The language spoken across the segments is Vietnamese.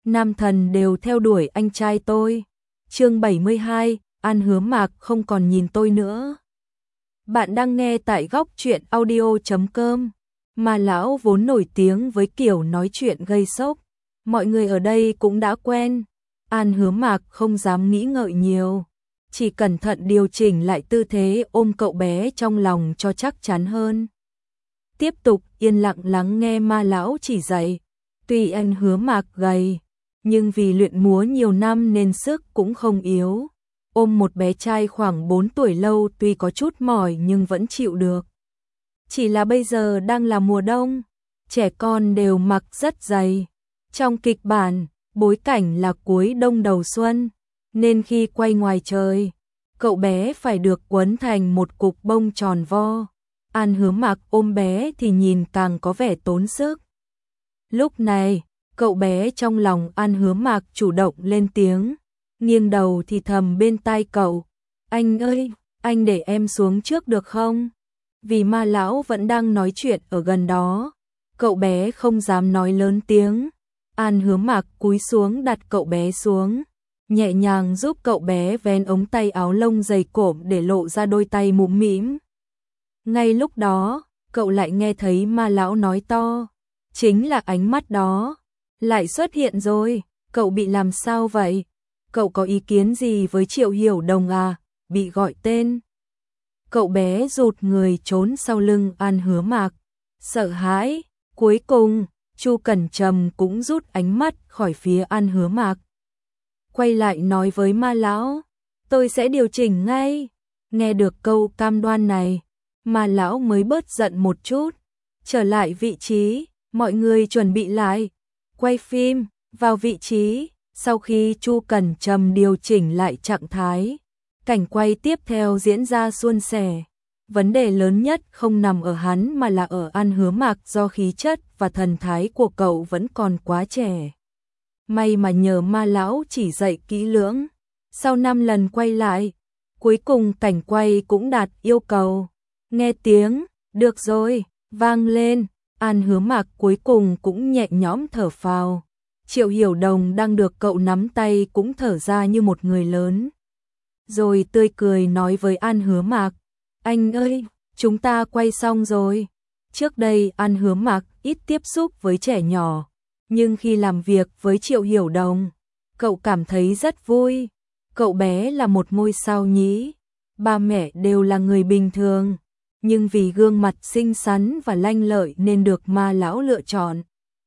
nam thần đều theo đuổi anh trai tôi. Chương 72, An Hứa Mạc không còn nhìn tôi nữa. Bạn đang nghe tại góc truyện audio.com. Mà lão vốn nổi tiếng với kiểu nói chuyện gây sốc, mọi người ở đây cũng đã quen. An Hứa Mạc không dám nghĩ ngợi nhiều, chỉ cẩn thận điều chỉnh lại tư thế ôm cậu bé trong lòng cho chắc chắn hơn. Tiếp tục yên lặng lắng nghe ma lão chỉ dạy. Tuy An Hứa Mạc gầy, nhưng vì luyện múa nhiều năm nên sức cũng không yếu. Ôm một bé trai khoảng 4 tuổi lâu tuy có chút mỏi nhưng vẫn chịu được. Chỉ là bây giờ đang là mùa đông, trẻ con đều mặc rất dày. Trong kịch bản, bối cảnh là cuối đông đầu xuân, nên khi quay ngoài trời, cậu bé phải được quấn thành một cục bông tròn vo. An Hứa Mạc ôm bé thì nhìn càng có vẻ tốn sức. Lúc này, cậu bé trong lòng An Hứa Mạc chủ động lên tiếng, nghiêng đầu thì thầm bên tai cậu. Anh ơi, anh để em xuống trước được không? Vì ma lão vẫn đang nói chuyện ở gần đó, cậu bé không dám nói lớn tiếng. An Hứa Mạc cúi xuống đặt cậu bé xuống, nhẹ nhàng giúp cậu bé vén ống tay áo lông dày cộm để lộ ra đôi tay mũm mĩm. Ngay lúc đó, cậu lại nghe thấy ma lão nói to, chính là ánh mắt đó, lại xuất hiện rồi, cậu bị làm sao vậy? Cậu có ý kiến gì với Triệu Hiểu Đồng à? Bị gọi tên. Cậu bé rụt người trốn sau lưng An Hứa Mạc, sợ hãi. Cuối cùng, Chu Cẩn Trầm cũng rút ánh mắt khỏi phía An Hứa Mạc. Quay lại nói với ma lão, tôi sẽ điều chỉnh ngay. Nghe được câu cam đoan này, ma lão mới bớt giận một chút. Trở lại vị trí, mọi người chuẩn bị lại. Quay phim, vào vị trí. Sau khi Chu Cẩn Trầm điều chỉnh lại trạng thái, cảnh quay tiếp theo diễn ra suôn sẻ. Vấn đề lớn nhất không nằm ở hắn mà là ở An Hứa Mạc, do khí chất và thần thái của cậu vẫn còn quá trẻ. May mà nhờ ma lão chỉ dạy kỹ lưỡng. Sau 5 lần quay lại, cuối cùng cảnh quay cũng đạt yêu cầu. Nghe tiếng, được rồi, vang lên, An Hứa Mạc cuối cùng cũng nhẹ nhõm thở phào. Triệu Hiểu Đồng đang được cậu nắm tay cũng thở ra như một người lớn. Rồi tươi cười nói với An Hứa Mạc, anh ơi, chúng ta quay xong rồi. Trước đây An Hứa Mạc ít tiếp xúc với trẻ nhỏ, nhưng khi làm việc với Triệu Hiểu Đồng, cậu cảm thấy rất vui. Cậu bé là một ngôi sao nhí, ba mẹ đều là người bình thường, nhưng vì gương mặt xinh xắn và lanh lợi nên được ma lão lựa chọn.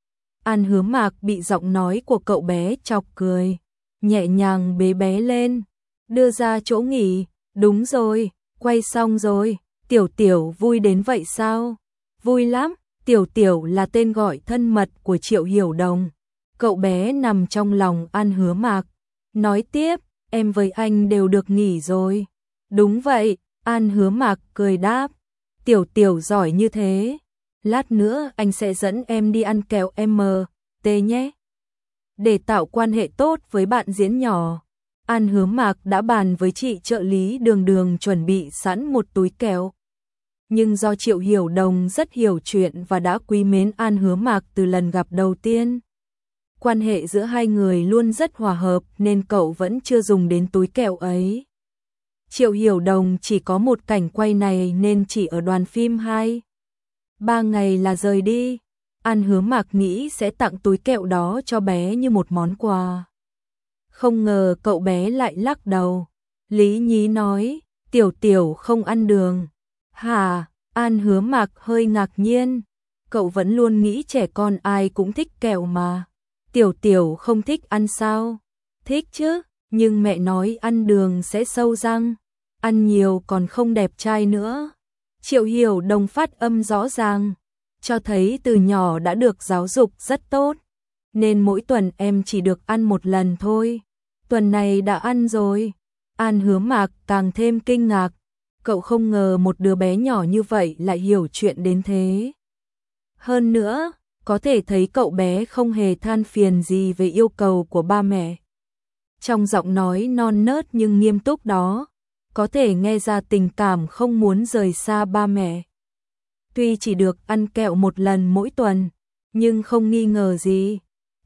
An Hứa Mạc bị giọng nói của cậu bé chọc cười, nhẹ nhàng bế bé lên, đưa ra chỗ nghỉ. Đúng rồi, quay xong rồi, Tiểu Tiểu vui đến vậy sao? Vui lắm, Tiểu Tiểu là tên gọi thân mật của Triệu Hiểu Đồng. Cậu bé nằm trong lòng An Hứa Mạc, nói tiếp, em với anh đều được nghỉ rồi. Đúng vậy, An Hứa Mạc cười đáp, Tiểu Tiểu giỏi như thế. Lát nữa anh sẽ dẫn em đi ăn kẹo MT nhé. Để tạo quan hệ tốt với bạn diễn nhỏ, An Hứa Mạc đã bàn với chị trợ lý Đường Đường chuẩn bị sẵn một túi kẹo. Nhưng do Triệu Hiểu Đồng rất hiểu chuyện và đã quý mến An Hứa Mạc từ lần gặp đầu tiên, quan hệ giữa hai người luôn rất hòa hợp nên cậu vẫn chưa dùng đến túi kẹo ấy. Triệu Hiểu Đồng chỉ có một cảnh quay này nên chỉ ở đoàn phim 2-3 ngày là rời đi. An Hứa Mạc nghĩ sẽ tặng túi kẹo đó cho bé như một món quà. Không ngờ cậu bé lại lắc đầu. Lý Nhí nói, Tiểu Tiểu không ăn đường. Hả? An Hứa Mạc hơi ngạc nhiên. Cậu vẫn luôn nghĩ trẻ con ai cũng thích kẹo mà. Tiểu Tiểu không thích ăn sao? Thích chứ, nhưng mẹ nói ăn đường sẽ sâu răng. Ăn nhiều còn không đẹp trai nữa. Triệu Hiểu Đồng phát âm rõ ràng, cho thấy từ nhỏ đã được giáo dục rất tốt. Nên mỗi tuần em chỉ được ăn một lần thôi. Tuần này đã ăn rồi. An Hứa Mạc càng thêm kinh ngạc. Cậu không ngờ một đứa bé nhỏ như vậy lại hiểu chuyện đến thế. Hơn nữa, có thể thấy cậu bé không hề than phiền gì về yêu cầu của ba mẹ. Trong giọng nói non nớt nhưng nghiêm túc đó, có thể nghe ra tình cảm không muốn rời xa ba mẹ. Tuy chỉ được ăn kẹo một lần mỗi tuần, nhưng không nghi ngờ gì.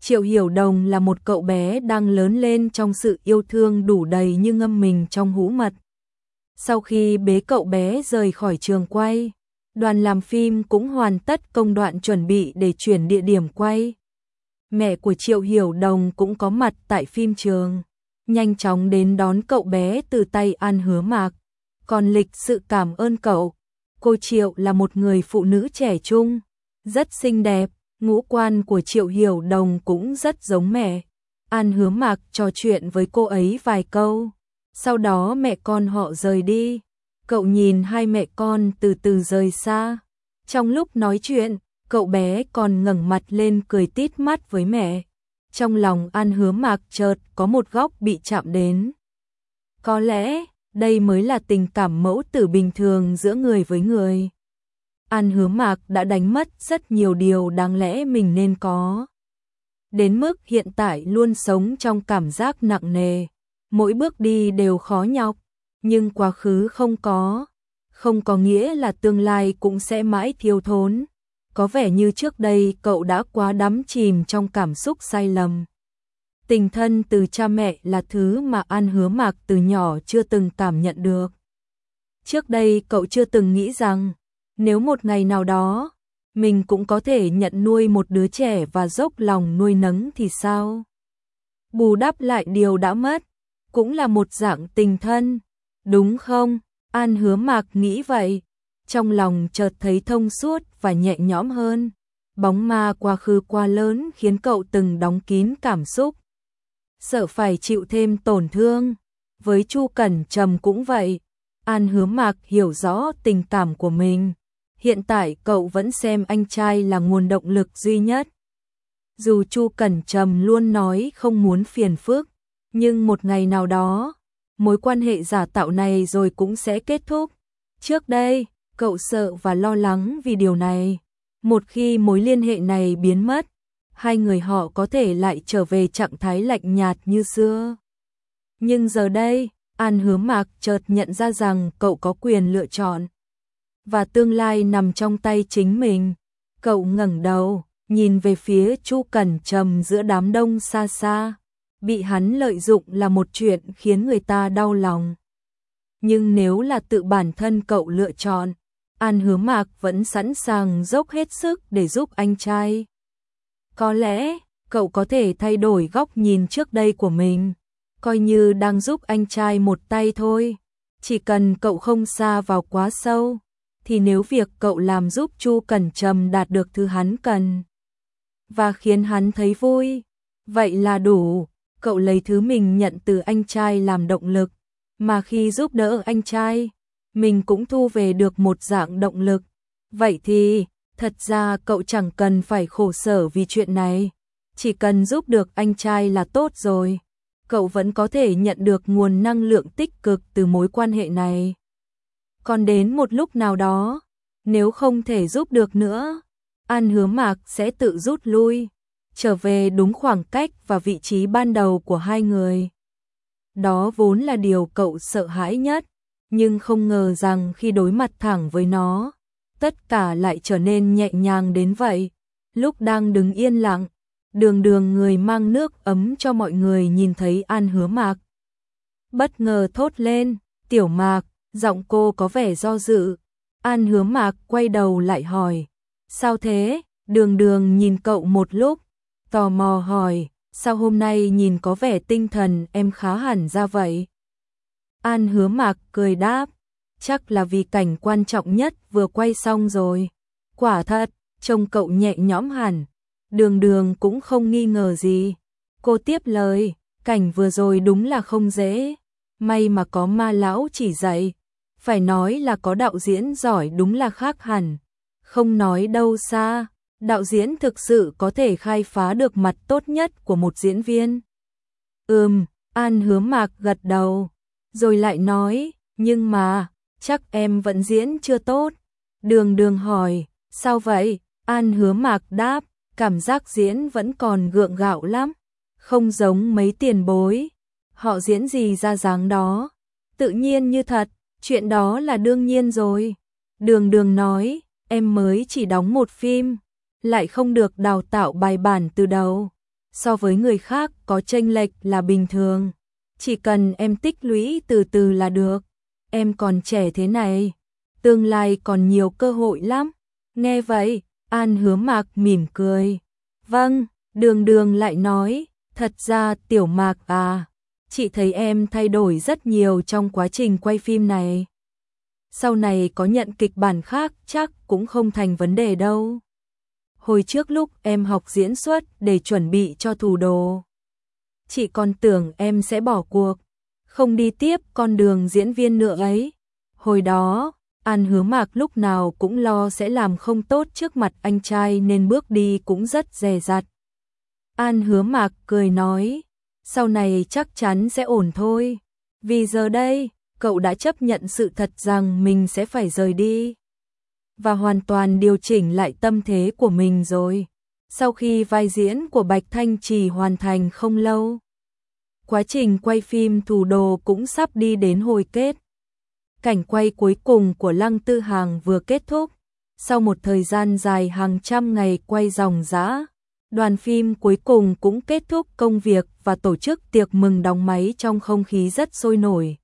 Triệu Hiểu Đồng là một cậu bé đang lớn lên trong sự yêu thương đủ đầy như ngâm mình trong hũ mật. Sau khi bế cậu bé rời khỏi trường quay, đoàn làm phim cũng hoàn tất công đoạn chuẩn bị để chuyển địa điểm quay. Mẹ của Triệu Hiểu Đồng cũng có mặt tại phim trường, nhanh chóng đến đón cậu bé từ tay An Hứa Mạc, còn lịch sự cảm ơn cậu. Cô Triệu là một người phụ nữ trẻ trung, rất xinh đẹp, ngũ quan của Triệu Hiểu Đồng cũng rất giống mẹ. An Hứa Mạc trò chuyện với cô ấy vài câu, sau đó mẹ con họ rời đi. Cậu nhìn hai mẹ con từ từ rời xa. Trong lúc nói chuyện, cậu bé còn ngẩng mặt lên cười tít mắt với mẹ. Trong lòng An Hứa Mạc chợt có một góc bị chạm đến. Có lẽ đây mới là tình cảm mẫu tử bình thường giữa người với người. An Hứa Mạc đã đánh mất rất nhiều điều đáng lẽ mình nên có. Đến mức hiện tại luôn sống trong cảm giác nặng nề, mỗi bước đi đều khó nhọc, nhưng quá khứ không có nghĩa là tương lai cũng sẽ mãi thiếu thốn. Có vẻ như trước đây cậu đã quá đắm chìm trong cảm xúc sai lầm. Tình thân từ cha mẹ là thứ mà An Hứa Mạc từ nhỏ chưa từng cảm nhận được. Trước đây cậu chưa từng nghĩ rằng, nếu một ngày nào đó, mình cũng có thể nhận nuôi một đứa trẻ và dốc lòng nuôi nấng thì sao? Bù đắp lại điều đã mất, cũng là một dạng tình thân, đúng không? An Hứa Mạc nghĩ vậy, trong lòng chợt thấy thông suốt và nhẹ nhõm hơn. Bóng ma quá khứ quá lớn khiến cậu từng đóng kín cảm xúc, sợ phải chịu thêm tổn thương. Với Chu Cẩn Trầm cũng vậy, An Hứa Mạc hiểu rõ tình cảm của mình. Hiện tại cậu vẫn xem anh trai là nguồn động lực duy nhất. Dù Chu Cẩn Trầm luôn nói không muốn phiền phức, nhưng một ngày nào đó, mối quan hệ giả tạo này rồi cũng sẽ kết thúc. Trước đây, cậu sợ và lo lắng vì điều này. Một khi mối liên hệ này biến mất, hai người họ có thể lại trở về trạng thái lạnh nhạt như xưa. Nhưng giờ đây, An Hứa Mạc chợt nhận ra rằng cậu có quyền lựa chọn. Và tương lai nằm trong tay chính mình. Cậu ngẩng đầu, nhìn về phía Chu Cẩn Trầm giữa đám đông xa xa. Bị hắn lợi dụng là một chuyện khiến người ta đau lòng. Nhưng nếu là tự bản thân cậu lựa chọn, An Hứa Mạc vẫn sẵn sàng dốc hết sức để giúp anh trai. Có lẽ, cậu có thể thay đổi góc nhìn trước đây của mình, coi như đang giúp anh trai một tay thôi. Chỉ cần cậu không sa vào quá sâu, thì nếu việc cậu làm giúp Chu Cẩn Trầm đạt được thứ hắn cần, và khiến hắn thấy vui, vậy là đủ. Cậu lấy thứ mình nhận từ anh trai làm động lực, mà khi giúp đỡ anh trai, mình cũng thu về được một dạng động lực. Vậy thì, thật ra cậu chẳng cần phải khổ sở vì chuyện này, chỉ cần giúp được anh trai là tốt rồi. Cậu vẫn có thể nhận được nguồn năng lượng tích cực từ mối quan hệ này. Còn đến một lúc nào đó, nếu không thể giúp được nữa, An Hứa Mạc sẽ tự rút lui, trở về đúng khoảng cách và vị trí ban đầu của hai người. Đó vốn là điều cậu sợ hãi nhất, nhưng không ngờ rằng khi đối mặt thẳng với nó, tất cả lại trở nên nhẹ nhàng đến vậy. Lúc đang đứng yên lặng, Đường Đường người mang nước ấm cho mọi người nhìn thấy An Hứa Mạc, bất ngờ thốt lên, "Tiểu Mạc." Giọng cô có vẻ do dự. An Hứa Mạc quay đầu lại hỏi, "Sao thế?" Đường Đường nhìn cậu một lúc, tò mò hỏi, "Sao hôm nay nhìn có vẻ tinh thần em khá hẳn ra vậy?" An Hứa Mạc cười đáp, "Chắc là vì cảnh quan trọng nhất vừa quay xong rồi." Quả thật, trông cậu nhẹ nhõm hẳn. Đường Đường cũng không nghi ngờ gì. Cô tiếp lời, "Cảnh vừa rồi đúng là không dễ. May mà có Ma lão chỉ dạy. Phải nói là có đạo diễn giỏi đúng là khác hẳn. Không nói đâu xa, đạo diễn thực sự có thể khai phá được mặt tốt nhất của một diễn viên." An Hứa Mạc gật đầu, rồi lại nói, "Nhưng mà, chắc em vẫn diễn chưa tốt." Đường Đường hỏi, "Sao vậy?" An Hứa Mạc đáp, "Cảm giác diễn vẫn còn gượng gạo lắm, không giống mấy tiền bối. Họ diễn gì ra dáng đó, tự nhiên như thật, chuyện đó là đương nhiên rồi." Đường Đường nói, "Em mới chỉ đóng một phim, lại không được đào tạo bài bản từ đầu. so với người khác có chênh lệch là bình thường. Chỉ cần em tích lũy từ từ là được. Em còn trẻ thế này, tương lai còn nhiều cơ hội lắm. Nghe vậy, An Hứa Mạc mỉm cười. Vâng, Đường Đường lại nói, thật ra Tiểu Mạc à, chị thấy em thay đổi rất nhiều trong quá trình quay phim này. Sau này có nhận kịch bản khác chắc cũng không thành vấn đề đâu. Hồi trước lúc em học diễn xuất để chuẩn bị cho Thủ Đồ, chị còn tưởng em sẽ bỏ cuộc, không đi tiếp con đường diễn viên nữa ấy. Hồi đó, An Hứa Mạc lúc nào cũng lo sẽ làm không tốt trước mặt anh trai nên bước đi cũng rất dè dặt. An Hứa Mạc cười nói, sau này chắc chắn sẽ ổn thôi. Vì giờ đây, cậu đã chấp nhận sự thật rằng mình sẽ phải rời đi. Và hoàn toàn điều chỉnh lại tâm thế của mình rồi. Sau khi vai diễn của Bạch Thanh Trì hoàn thành không lâu, quá trình quay phim Thủ Đồ cũng sắp đi đến hồi kết. Cảnh quay cuối cùng của Lăng Tư Hằng vừa kết thúc. Sau một thời gian dài hàng trăm ngày quay ròng rã, đoàn phim cuối cùng cũng kết thúc công việc và tổ chức tiệc mừng đóng máy trong không khí rất sôi nổi.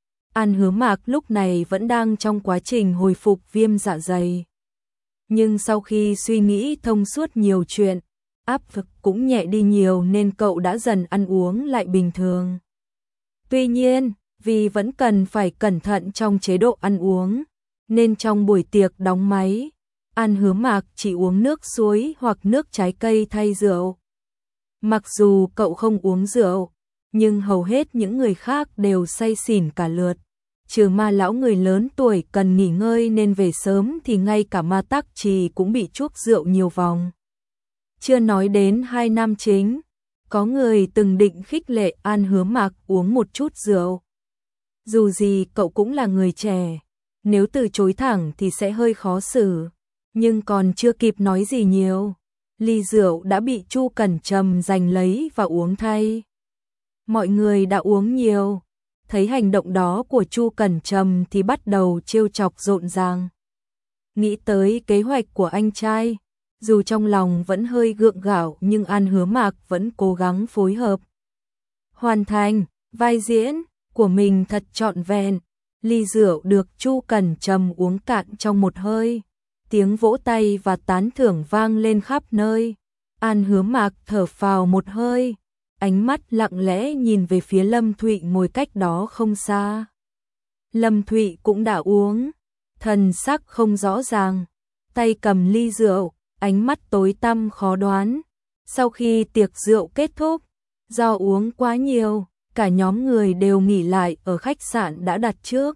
An Hứa Mạc lúc này vẫn đang trong quá trình hồi phục viêm dạ dày. Nhưng sau khi suy nghĩ thông suốt nhiều chuyện, áp lực cũng nhẹ đi nhiều nên cậu đã dần ăn uống lại bình thường. Tuy nhiên, vì vẫn cần phải cẩn thận trong chế độ ăn uống, nên trong buổi tiệc đóng máy, An Hứa Mạc chỉ uống nước suối hoặc nước trái cây thay rượu. Mặc dù cậu không uống rượu, nhưng hầu hết những người khác đều say xỉn cả lượt. Trừ Ma lão người lớn tuổi cần nghỉ ngơi nên về sớm thì ngay cả Ma Tắc Trì cũng bị chuốc rượu nhiều vòng. Chưa nói đến hai nam chính, có người từng định khích lệ An Hứa Mạc uống một chút rượu. Dù gì cậu cũng là người trẻ, nếu từ chối thẳng thì sẽ hơi khó xử. Nhưng còn chưa kịp nói gì nhiều, ly rượu đã bị Chu Cẩn Trầm giành lấy và uống thay. Mọi người đã uống nhiều, thấy hành động đó của Chu Cẩn Trầm thì bắt đầu trêu chọc rộn ràng. Nghĩ tới kế hoạch của anh trai, dù trong lòng vẫn hơi gượng gạo nhưng An Hứa Mạc vẫn cố gắng phối hợp. Hoàn thành vai diễn của mình thật trọn vẹn. Ly rượu được Chu Cẩn Trầm uống cạn trong một hơi. Tiếng vỗ tay và tán thưởng vang lên khắp nơi. An Hứa Mạc thở phào một hơi, ánh mắt lặng lẽ nhìn về phía Lâm Thụy ngồi cách đó không xa. Lâm Thụy cũng đã uống, thần sắc không rõ ràng, tay cầm ly rượu, ánh mắt tối tăm khó đoán. Sau khi tiệc rượu kết thúc, do uống quá nhiều, cả nhóm người đều nghỉ lại ở khách sạn đã đặt trước.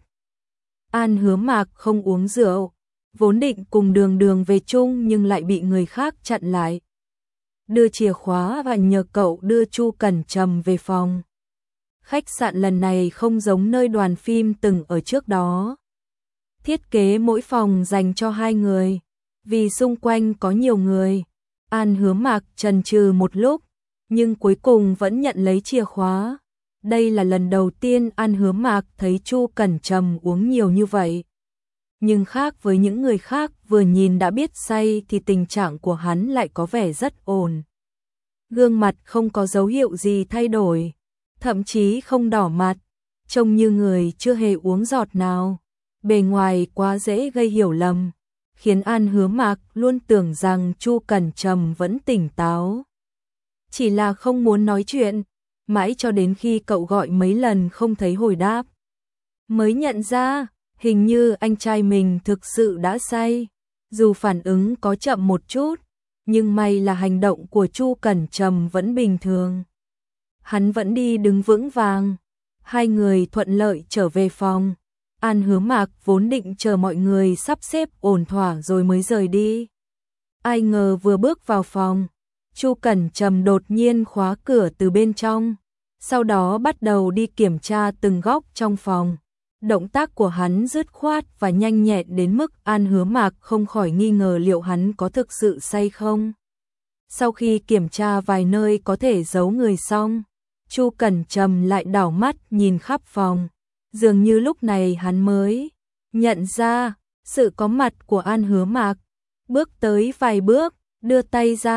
An Hứa Mạc không uống rượu, vốn định cùng Đường Đường về chung nhưng lại bị người khác chặn lại. Đưa chìa khóa và nhờ cậu đưa Chu Cẩn Trầm về phòng. Khách sạn lần này không giống nơi đoàn phim từng ở trước đó. Thiết kế mỗi phòng dành cho hai người, vì xung quanh có nhiều người. An Hứa Mạc chần chừ một lúc, nhưng cuối cùng vẫn nhận lấy chìa khóa. Đây là lần đầu tiên An Hứa Mạc thấy Chu Cẩn Trầm uống nhiều như vậy. Nhưng khác với những người khác vừa nhìn đã biết say thì tình trạng của hắn lại có vẻ rất ổn. Gương mặt không có dấu hiệu gì thay đổi, thậm chí không đỏ mặt, trông như người chưa hề uống giọt nào. Bề ngoài quá dễ gây hiểu lầm, khiến An Hứa Mạc luôn tưởng rằng Chu Cẩn Trầm vẫn tỉnh táo. Chỉ là không muốn nói chuyện, mãi cho đến khi cậu gọi mấy lần không thấy hồi đáp, mới nhận ra hình như anh trai mình thực sự đã say. Dù phản ứng có chậm một chút, nhưng may là hành động của Chu Cẩn Trầm vẫn bình thường. Hắn vẫn đi đứng vững vàng. Hai người thuận lợi trở về phòng. An Hứa Mạc vốn định chờ mọi người sắp xếp ổn thỏa rồi mới rời đi. Ai ngờ vừa bước vào phòng, Chu Cẩn Trầm đột nhiên khóa cửa từ bên trong, sau đó bắt đầu đi kiểm tra từng góc trong phòng. Động tác của hắn dứt khoát và nhanh nhẹn đến mức An Hứa Mạc không khỏi nghi ngờ liệu hắn có thực sự say không. Sau khi kiểm tra vài nơi có thể giấu người xong, Chu Cẩn Trầm lại đảo mắt nhìn khắp phòng. Dường như lúc này hắn mới nhận ra sự có mặt của An Hứa Mạc. Bước tới vài bước, đưa tay ra,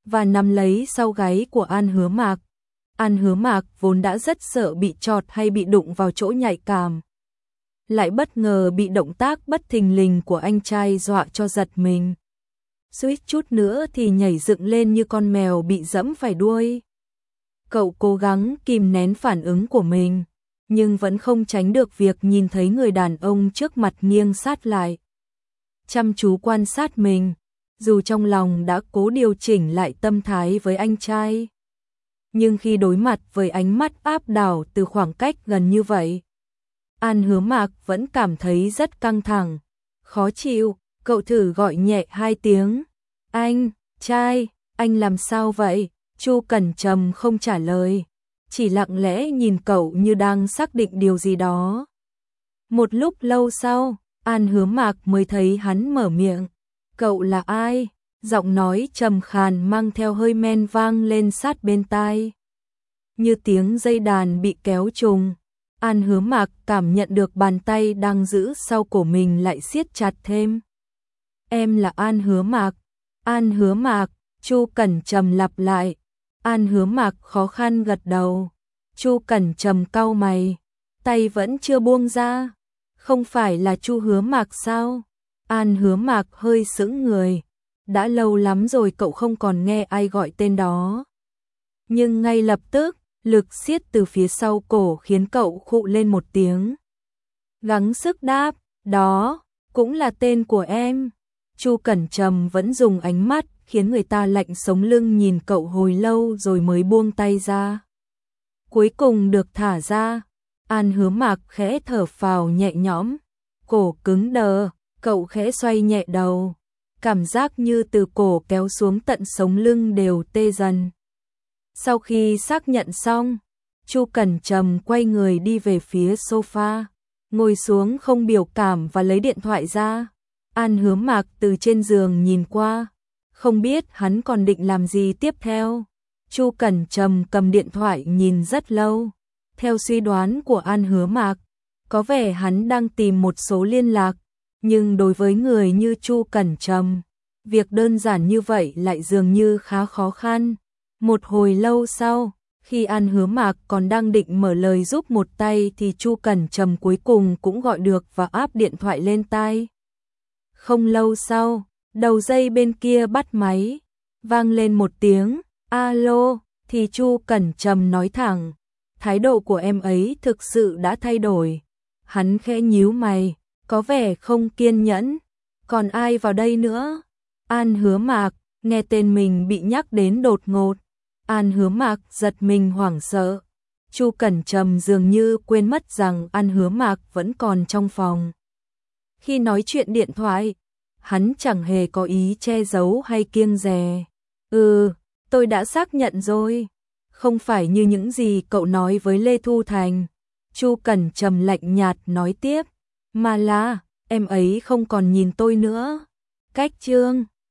và nắm lấy sau gáy của An Hứa Mạc. An Hứa Mạc vốn đã rất sợ bị chọt hay bị đụng vào chỗ nhạy cảm, lại bất ngờ bị động tác bất thình lình của anh trai dọa cho giật mình. Suýt chút nữa thì nhảy dựng lên như con mèo bị dẫm phải đuôi. Cậu cố gắng kìm nén phản ứng của mình, nhưng vẫn không tránh được việc nhìn thấy người đàn ông trước mặt nghiêng sát lại, chăm chú quan sát mình, dù trong lòng đã cố điều chỉnh lại tâm thái với anh trai. Nhưng khi đối mặt với ánh mắt áp đảo từ khoảng cách gần như vậy, An Hứa Mạc vẫn cảm thấy rất căng thẳng, khó chịu. Cậu thử gọi nhẹ 2 tiếng. Anh, trai, anh làm sao vậy? Chu Cẩn Trầm không trả lời, chỉ lặng lẽ nhìn cậu như đang xác định điều gì đó. Một lúc lâu sau, An Hứa Mạc mới thấy hắn mở miệng. Cậu là ai? Giọng nói trầm khàn mang theo hơi men vang lên sát bên tai, như tiếng dây đàn bị kéo trùng. An Hứa Mạc cảm nhận được bàn tay đang giữ sau cổ mình lại siết chặt thêm. Em là An Hứa Mạc. An Hứa Mạc, Chu Cẩn Trầm lặp lại. An Hứa Mạc khó khăn gật đầu. Chu Cẩn Trầm cau mày, tay vẫn chưa buông ra. Không phải là Chu Hứa Mạc sao? An Hứa Mạc hơi sững người. Đã lâu lắm rồi cậu không còn nghe ai gọi tên đó. Nhưng ngay lập tức, lực siết từ phía sau cổ khiến cậu khụ lên một tiếng. Gắng sức đáp, đó, cũng là tên của em. Chu Cẩn Trầm vẫn dùng ánh mắt khiến người ta lạnh sống lưng nhìn cậu hồi lâu rồi mới buông tay ra. Cuối cùng được thả ra, An Hứa Mạc khẽ thở phào nhẹ nhõm, cổ cứng đờ, cậu khẽ xoay nhẹ đầu, cảm giác như từ cổ kéo xuống tận sống lưng đều tê dần. Sau khi xác nhận xong, Chu Cẩn Trầm quay người đi về phía sofa, ngồi xuống không biểu cảm và lấy điện thoại ra. An Hứa Mạc từ trên giường nhìn qua, không biết hắn còn định làm gì tiếp theo. Chu Cẩn Trầm cầm điện thoại nhìn rất lâu. Theo suy đoán của An Hứa Mạc, có vẻ hắn đang tìm một số liên lạc, nhưng đối với người như Chu Cẩn Trầm, việc đơn giản như vậy lại dường như khá khó khăn. Một hồi lâu sau, khi An Hứa Mạc còn đang định mở lời giúp một tay thì Chu Cẩn Trầm cuối cùng cũng gọi được và áp điện thoại lên tai. Không lâu sau, đầu dây bên kia bắt máy, vang lên một tiếng, alo, thì Chu Cẩn Trầm nói thẳng, thái độ của em ấy thực sự đã thay đổi. Hắn khẽ nhíu mày, có vẻ không kiên nhẫn, còn ai vào đây nữa? An Hứa Mạc, nghe tên mình bị nhắc đến đột ngột. An Hứa Mạc giật mình hoảng sợ. Chu Cẩn Trầm dường như quên mất rằng An Hứa Mạc vẫn còn trong phòng. Khi nói chuyện điện thoại, hắn chẳng hề có ý che giấu hay kiêng dè. Tôi đã xác nhận rồi. Không phải như những gì cậu nói với Lê Thu Thành. Chu Cẩn Trầm lạnh nhạt nói tiếp, mà là, em ấy không còn nhìn tôi nữa. Cách chương